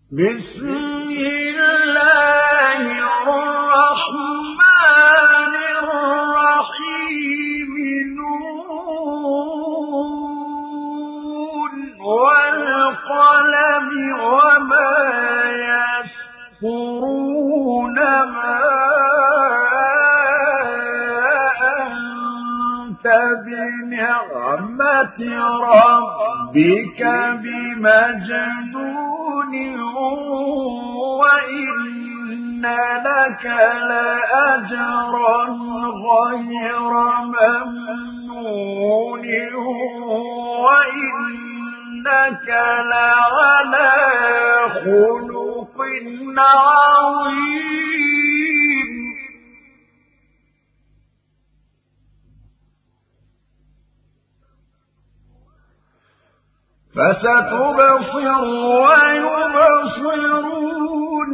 بسم الله الرحمن الرحيم نون والقلم وما يسطرون ما أنت بنعمة ربك بمجنون وإن لك لأجرا غير ممنون وإنك لعلى خلق عظيم فستبصر ويبصرون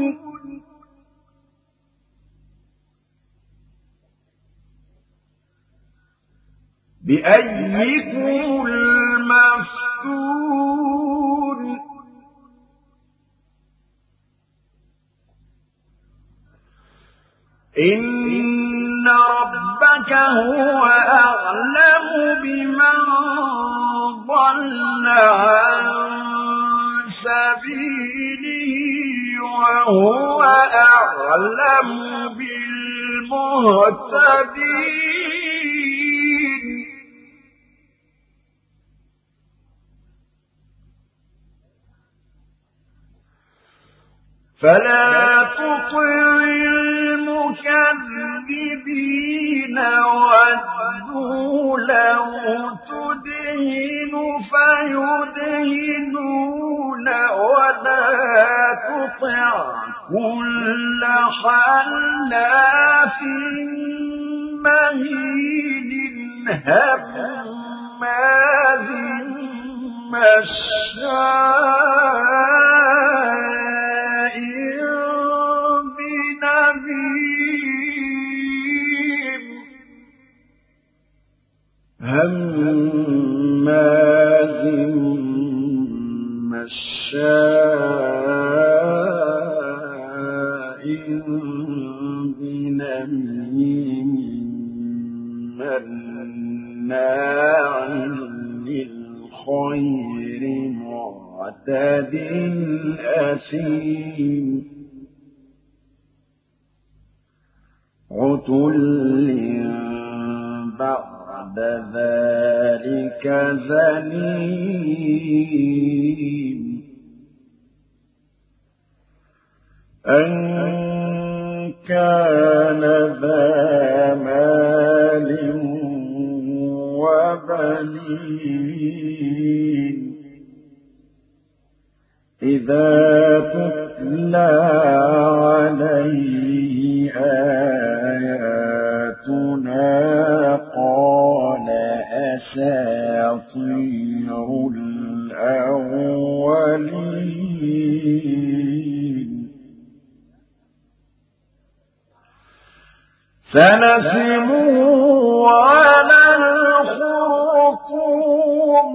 بأيكم المفتون إن ربك هو أعلم بمن ضل عن سبيله وهو أعلم بالمهتدين فلا تطع المكذبين ودوا لو تدهن فيدهنون ولا تطع كل حلاف مهين هماز مشاء بنميم هماز مشاء بنميم مناع للخير معتد أثيم عتل بعد ذلك زنيم أن كان ذا مال وبنين إذا تتلى عليه آياتنا قال أساطير الأولين سنسمه على الخرطوم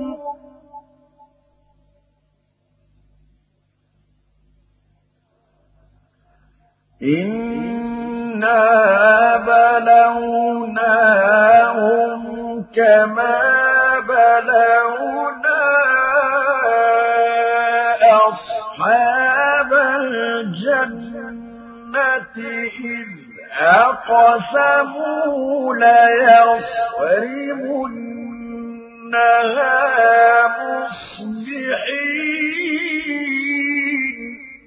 إنا بلوناهم كما بلونا أصحاب الجنة إذ أقسموا ليصرمنها مصبحين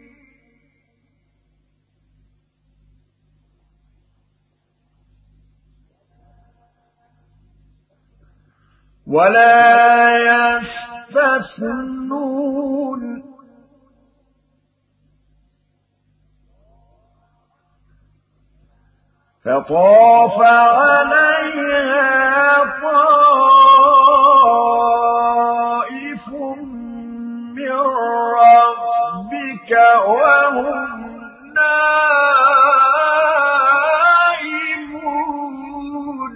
ولا يستثنون فطاف عليها طائف من ربك وهم نائمون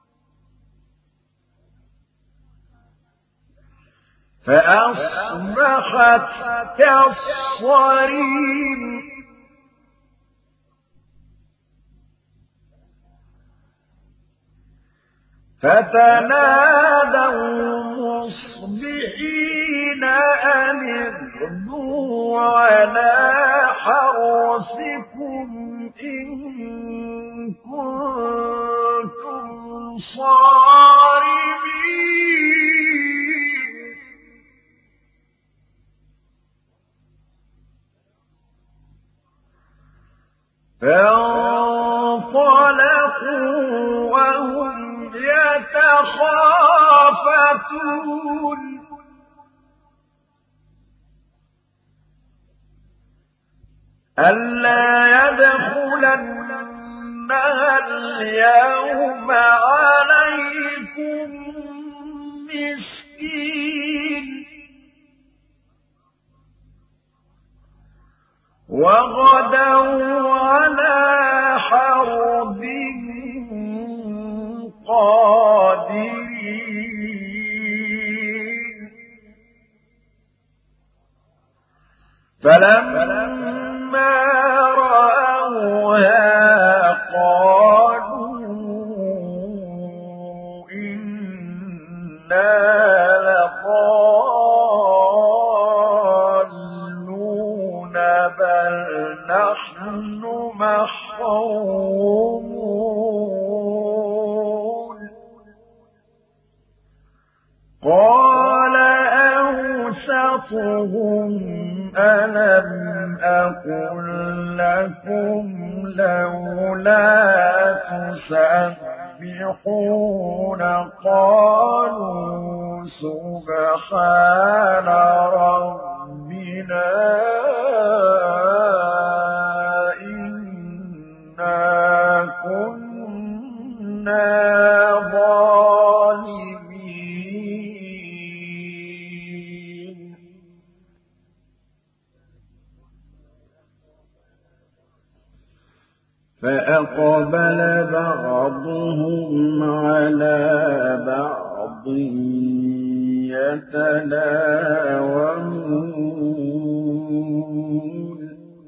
فأصبحت أصبحت كالصريم فتنادوا مصبحين أن اغدوا على حرثكم إن كنتم صارمين فانطلقوا وهم يتخافتون ألا يدخلنها اليوم عليكم مسكين وغدوا على حرد قادرين فلما رأوها قالوا إنا لضالون بل نحن محرومون قال أوسطهم ألم أقل لكم لولا تسبحون قالوا سبحان ربنا إنا كنا ظالمين فأقبل بعضهم على بعض يتلاومون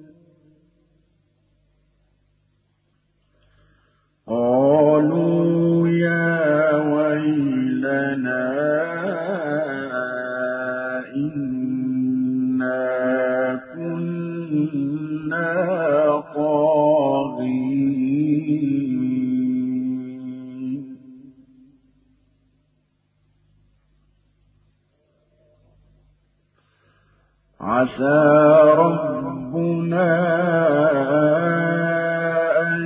قالوا يا ويلنا إنا كنا طاغين عسى ربنا أن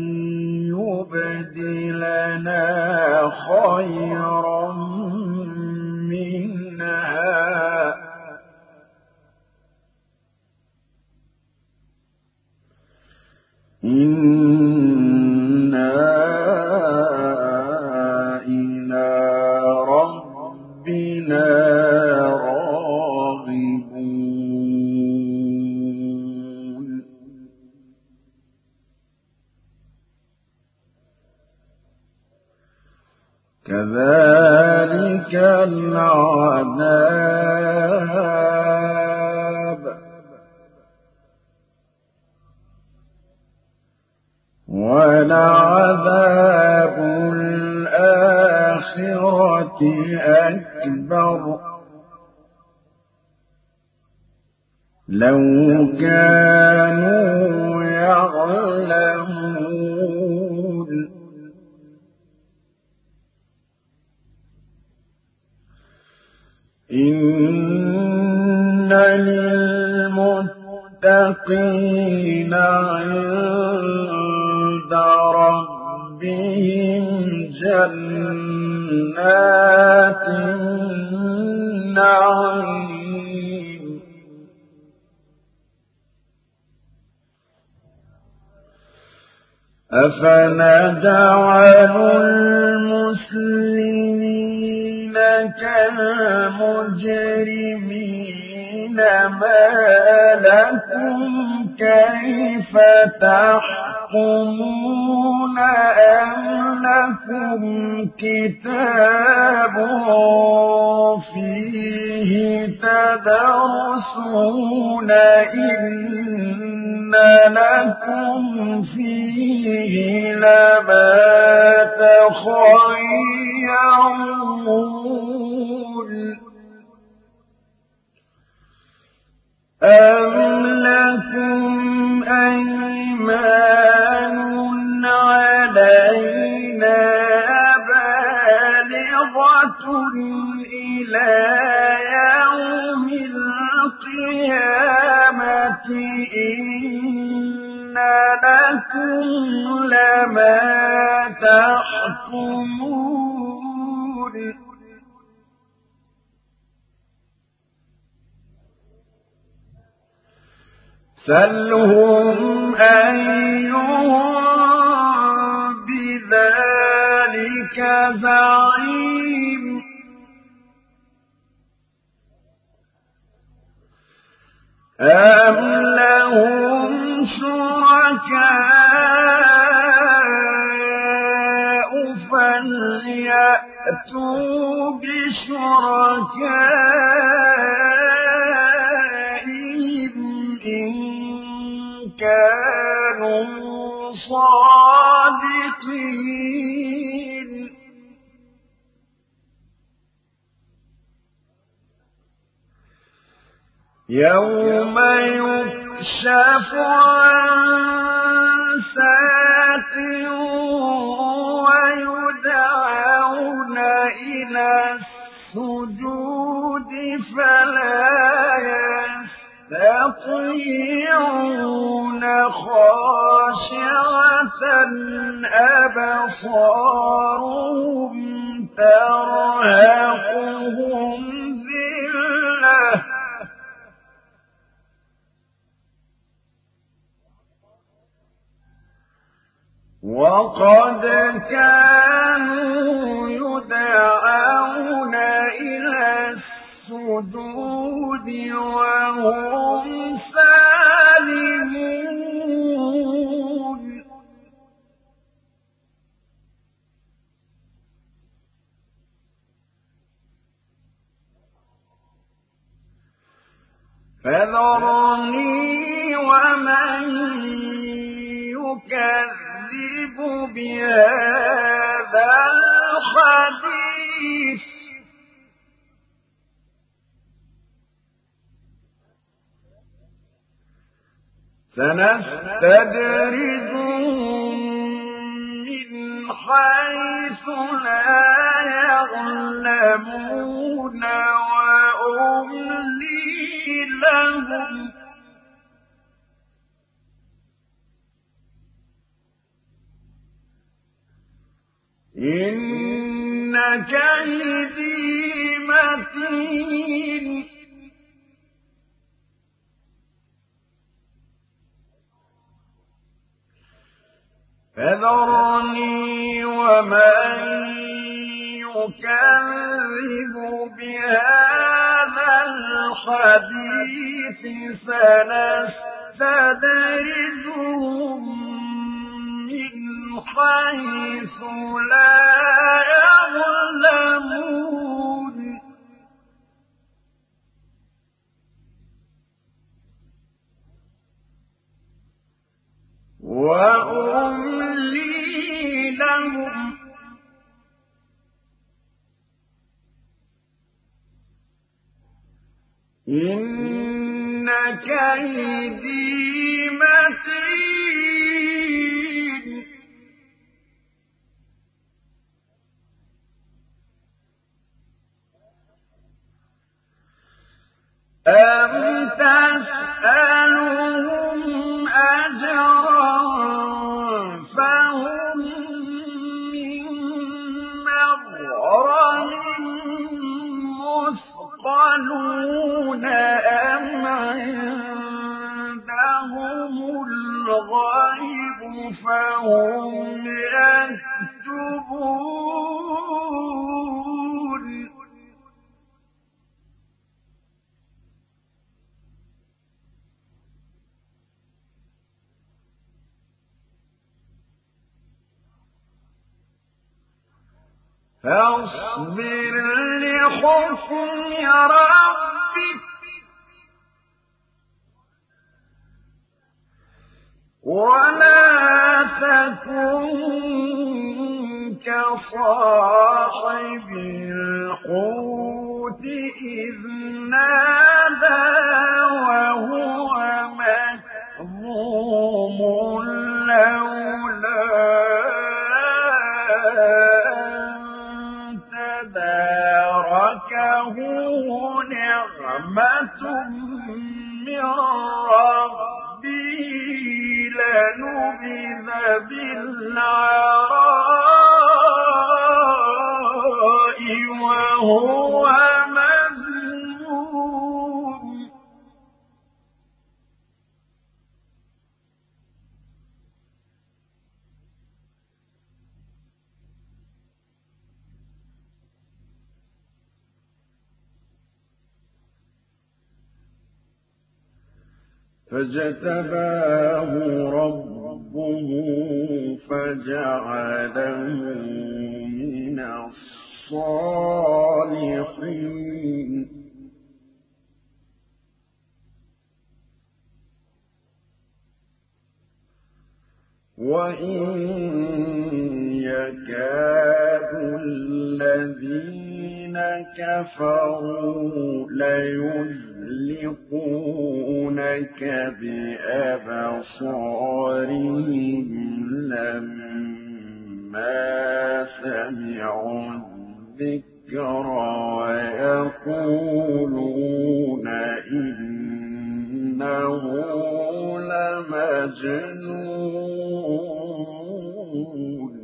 يبدلنا خيرا منها إنا إلى ربنا راغبون كذلك العذاب ولعذاب الآخرة أكبر لو كانوا يعلمون إن للمتقين عند ربهم جنات النعيم أفنجعل المسلمين كالمجرمين ما لكم كيف تحكمون أم لكم كتاب فيه تدرسون إن لكم فيه لما تخيرون أم لكم أيمان علينا بالغة إلى يوم القيامة إن لكم لما تحكمون سلهم أيهم بذلك زعيم أم لهم شركاء فليأتوا بشركائهم إن كانوا صادقين يوم يكشف عن ساق ويدعون إلى السجود فلا يستطيعون خاشعة أبصارهم ترهقهم ذلة وقد كانوا يدعون إلى السجود وهم سالمون فذرني ومن يكذب بهذا الحديث سنستدرجهم من حيث لا يعلمون وأملي لهم إن كيدي متين فذرني ومن يكذب بهذا الحديث سنستدرجهم من حيث لا يعلمون وأملي لهم إن كيدي متين أم تسألهم أجرا فهم من مغرم مثقلون أم عندهم الغيب فهم يكتبون فاصبر لحكم ربك ولا تكن كصاحب الحوت إذ نادى وهو مكظوم لولا أن تداركه نعمة من ربه لنبذ بالعراء وهو مذموم فاجتباه ربه فجعله من الصالحين وإن يكاد الذين كفروا ليزلقونك بأبصارهم لما سمعوا الذكر ويقولون إنه لمجنون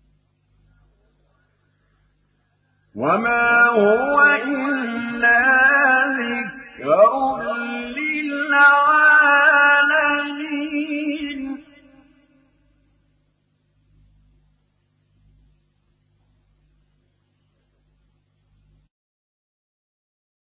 وما هو إلا